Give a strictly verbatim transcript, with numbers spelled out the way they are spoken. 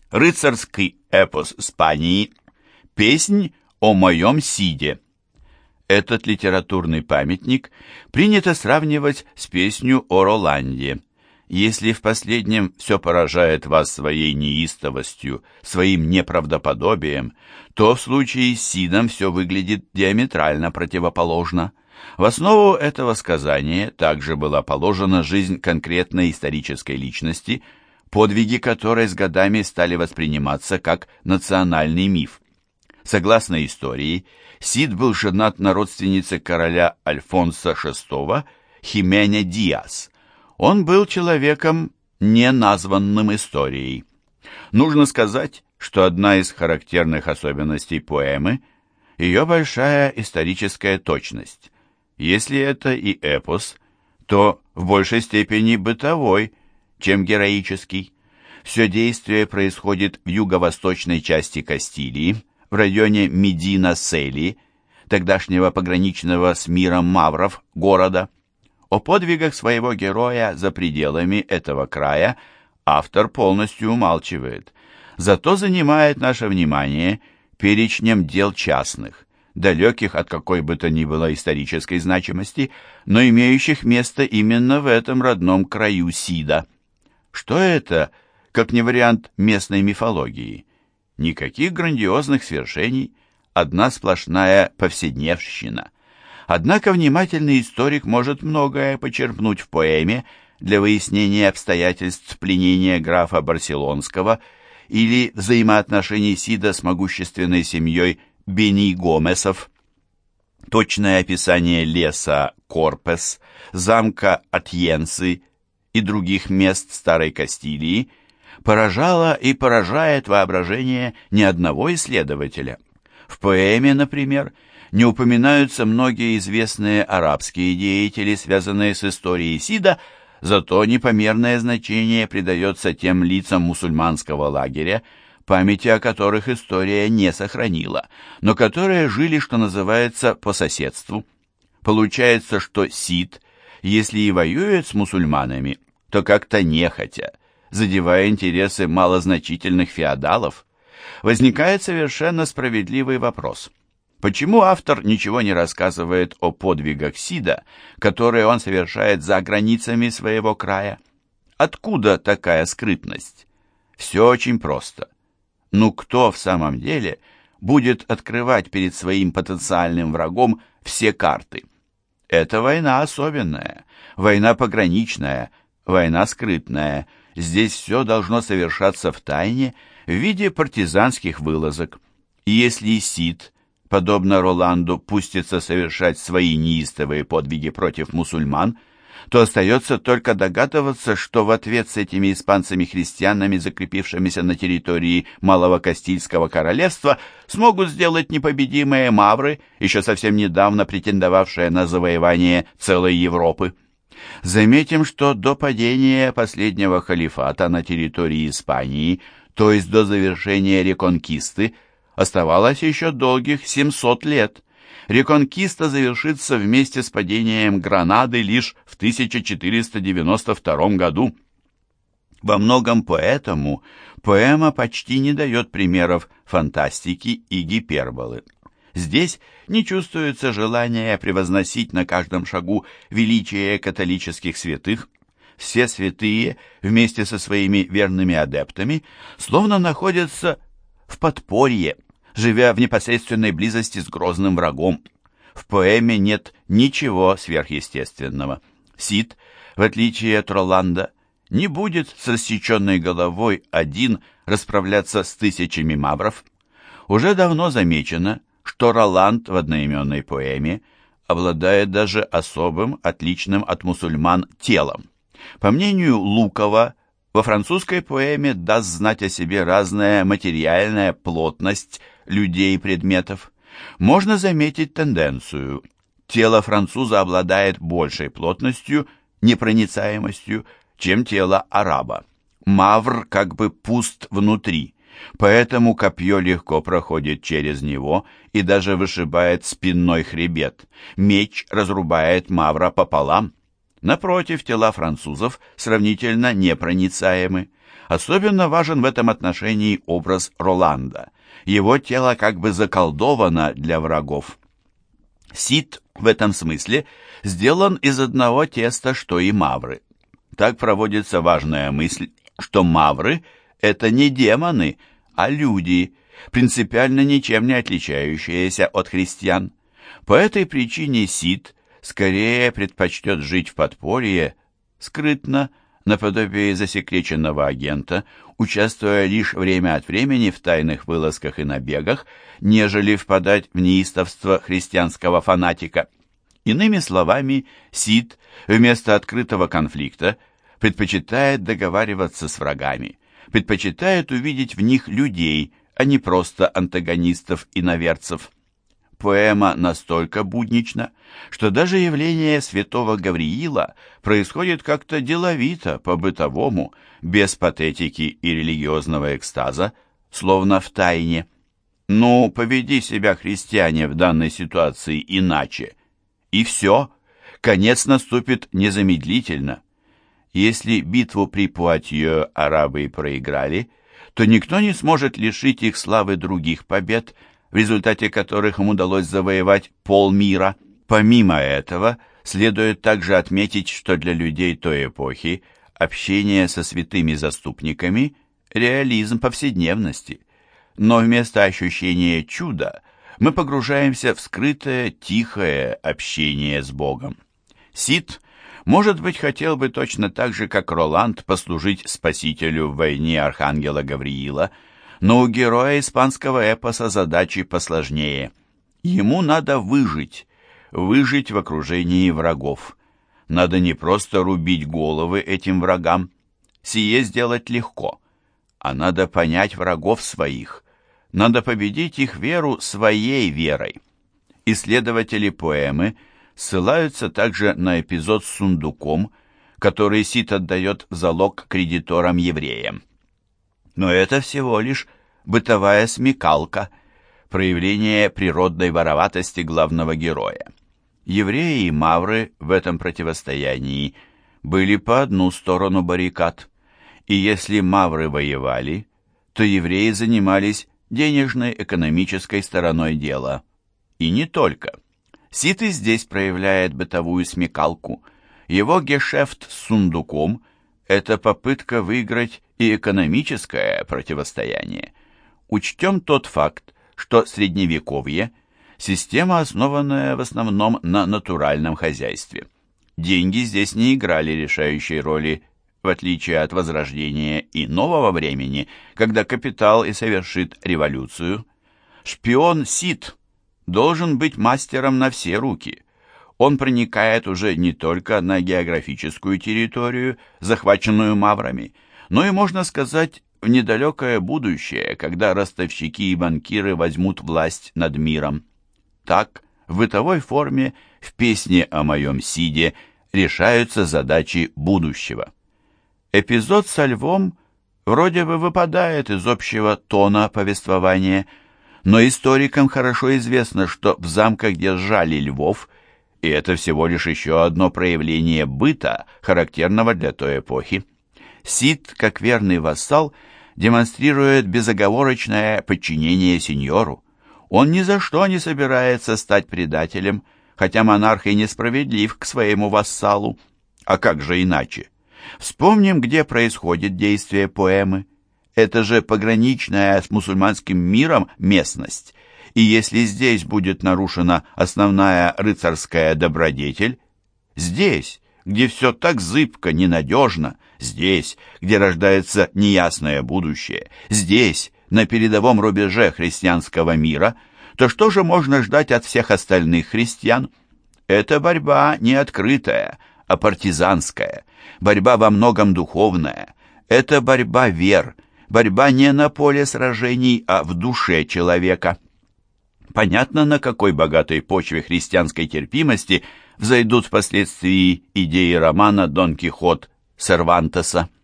Рыцарский эпос Испании, песнь о моем Сиде. Этот литературный памятник принято сравнивать с песнью о Роланде. Если в последнем все поражает вас своей неистовостью, своим неправдоподобием, то в случае с Сидом все выглядит диаметрально противоположно. В основу этого сказания также была положена жизнь конкретной исторической личности, подвиги которой с годами стали восприниматься как национальный миф. Согласно истории, Сид был женат на родственнице короля Альфонса шестого Химене Диас. Он был человеком, не названным историей. Нужно сказать, что одна из характерных особенностей поэмы – ее большая историческая точность. Если это и эпос, то в большей степени бытовой, чем героический. Все действие происходит в юго-восточной части Кастилии, в районе Медина-Сели, тогдашнего пограничного с миром мавров города. О подвигах своего героя за пределами этого края автор полностью умалчивает, зато занимает наше внимание перечнем дел частных, далеких от какой бы то ни было исторической значимости, но имеющих место именно в этом родном краю Сида. Что это, как не вариант местной мифологии? Никаких грандиозных свершений, одна сплошная повседневщина. Однако внимательный историк может многое почерпнуть в поэме для выяснения обстоятельств пленения графа Барселонского или взаимоотношений Сида с могущественной семьей Бени Гомесов. Точное описание леса Корпес, замка Атьенсы и других мест Старой Кастилии поражало и поражает воображение ни одного исследователя. В поэме, например, не упоминаются многие известные арабские деятели, связанные с историей Сида, зато непомерное значение придается тем лицам мусульманского лагеря, памяти о которых история не сохранила, но которые жили, что называется, по соседству. Получается, что Сид, если и воюет с мусульманами, то как-то нехотя, задевая интересы малозначительных феодалов. Возникает совершенно справедливый вопрос. Почему автор ничего не рассказывает о подвигах Сида, которые он совершает за границами своего края? Откуда такая скрытность? Все очень просто. Ну кто в самом деле будет открывать перед своим потенциальным врагом все карты? Это война особенная, война пограничная, война скрытная. Здесь все должно совершаться в тайне в виде партизанских вылазок. И если Сид, подобно Роланду, пустится совершать свои неистовые подвиги против мусульман, то остается только догадываться, что в ответ с этими испанцами-христианами, закрепившимися на территории Малого Кастильского королевства, смогут сделать непобедимые мавры, еще совсем недавно претендовавшие на завоевание целой Европы. Заметим, что до падения последнего халифата на территории Испании, то есть до завершения реконкисты, оставалось еще долгих семьсот лет. Реконкиста завершится вместе с падением Гранады лишь в тысяча четыреста девяносто втором году. Во многом поэтому поэма почти не дает примеров фантастики и гиперболы. Здесь не чувствуется желания превозносить на каждом шагу величие католических святых. Все святые вместе со своими верными адептами словно находятся в подполье, живя в непосредственной близости с грозным врагом. В поэме нет ничего сверхъестественного. Сид, в отличие от Роланда, не будет с рассеченной головой один расправляться с тысячами мавров. Уже давно замечено, что Роланд в одноименной поэме обладает даже особым, отличным от мусульман, телом. По мнению Лукова, во французской поэме даст знать о себе разная материальная плотность людей и предметов. Можно заметить тенденцию. Тело француза обладает большей плотностью, непроницаемостью, чем тело араба. Мавр как бы пуст внутри, поэтому копье легко проходит через него и даже вышибает спинной хребет. Меч разрубает мавра пополам. Напротив, тела французов сравнительно непроницаемы. Особенно важен в этом отношении образ Роланда. Его тело как бы заколдовано для врагов. Сид в этом смысле сделан из одного теста, что и мавры. Так проводится важная мысль, что мавры – это не демоны, а люди, принципиально ничем не отличающиеся от христиан. По этой причине Сид скорее предпочтет жить в подполье, скрытно, наподобие засекреченного агента, участвуя лишь время от времени в тайных вылазках и набегах, нежели впадать в неистовство христианского фанатика. Иными словами, Сид вместо открытого конфликта предпочитает договариваться с врагами, предпочитает увидеть в них людей, а не просто антагонистов и иноверцев. Поэма настолько буднична, что даже явление святого Гавриила происходит как-то деловито, по-бытовому, без патетики и религиозного экстаза, словно в тайне. Ну, поведи себя, христиане, в данной ситуации иначе. И все, конец наступит незамедлительно. Если битву при Пуатье арабы проиграли, то никто не сможет лишить их славы других побед, в результате которых им удалось завоевать полмира. Помимо этого, следует также отметить, что для людей той эпохи общение со святыми заступниками – реализм повседневности. Но вместо ощущения чуда мы погружаемся в скрытое, тихое общение с Богом. Сид, может быть, хотел бы точно так же, как Роланд, послужить спасителю в войне архангела Гавриила, но у героя испанского эпоса задачи посложнее. Ему надо выжить, выжить в окружении врагов. Надо не просто рубить головы этим врагам, сие сделать легко, а надо понять врагов своих, надо победить их веру своей верой. Исследователи поэмы ссылаются также на эпизод с сундуком, который Сид отдает в залог кредиторам-евреям. Но это всего лишь бытовая смекалка, проявление природной вороватости главного героя. Евреи и мавры в этом противостоянии были по одну сторону баррикад, и если мавры воевали, то евреи занимались денежной экономической стороной дела. И не только. Сид и здесь проявляет бытовую смекалку. Его гешефт с сундуком – это попытка выиграть и экономическое противостояние. Учтем тот факт, что Средневековье – система, основанная в основном на натуральном хозяйстве. Деньги здесь не играли решающей роли, в отличие от Возрождения и Нового времени, когда капитал и совершит революцию. Шпион Сид должен быть мастером на все руки. Он проникает уже не только на географическую территорию, захваченную маврами, но и, можно сказать, в недалекое будущее, когда ростовщики и банкиры возьмут власть над миром. Так, в бытовой форме, в песне о моем Сиде решаются задачи будущего. Эпизод со львом вроде бы выпадает из общего тона повествования, но историкам хорошо известно, что в замках держали львов, и это всего лишь еще одно проявление быта, характерного для той эпохи. Сид, как верный вассал, демонстрирует безоговорочное подчинение сеньору. Он ни за что не собирается стать предателем, хотя монарх и несправедлив к своему вассалу. А как же иначе? Вспомним, где происходит действие поэмы. Это же пограничная с мусульманским миром местность. И если здесь будет нарушена основная рыцарская добродетель, здесь, где все так зыбко, ненадежно, здесь, где рождается неясное будущее, здесь, на передовом рубеже христианского мира, то что же можно ждать от всех остальных христиан? Это борьба не открытая, а партизанская, борьба во многом духовная. Это борьба вер, борьба не на поле сражений, а в душе человека. Понятно, на какой богатой почве христианской терпимости взойдут впоследствии идеи романа «Дон Кихот» Сервантеса.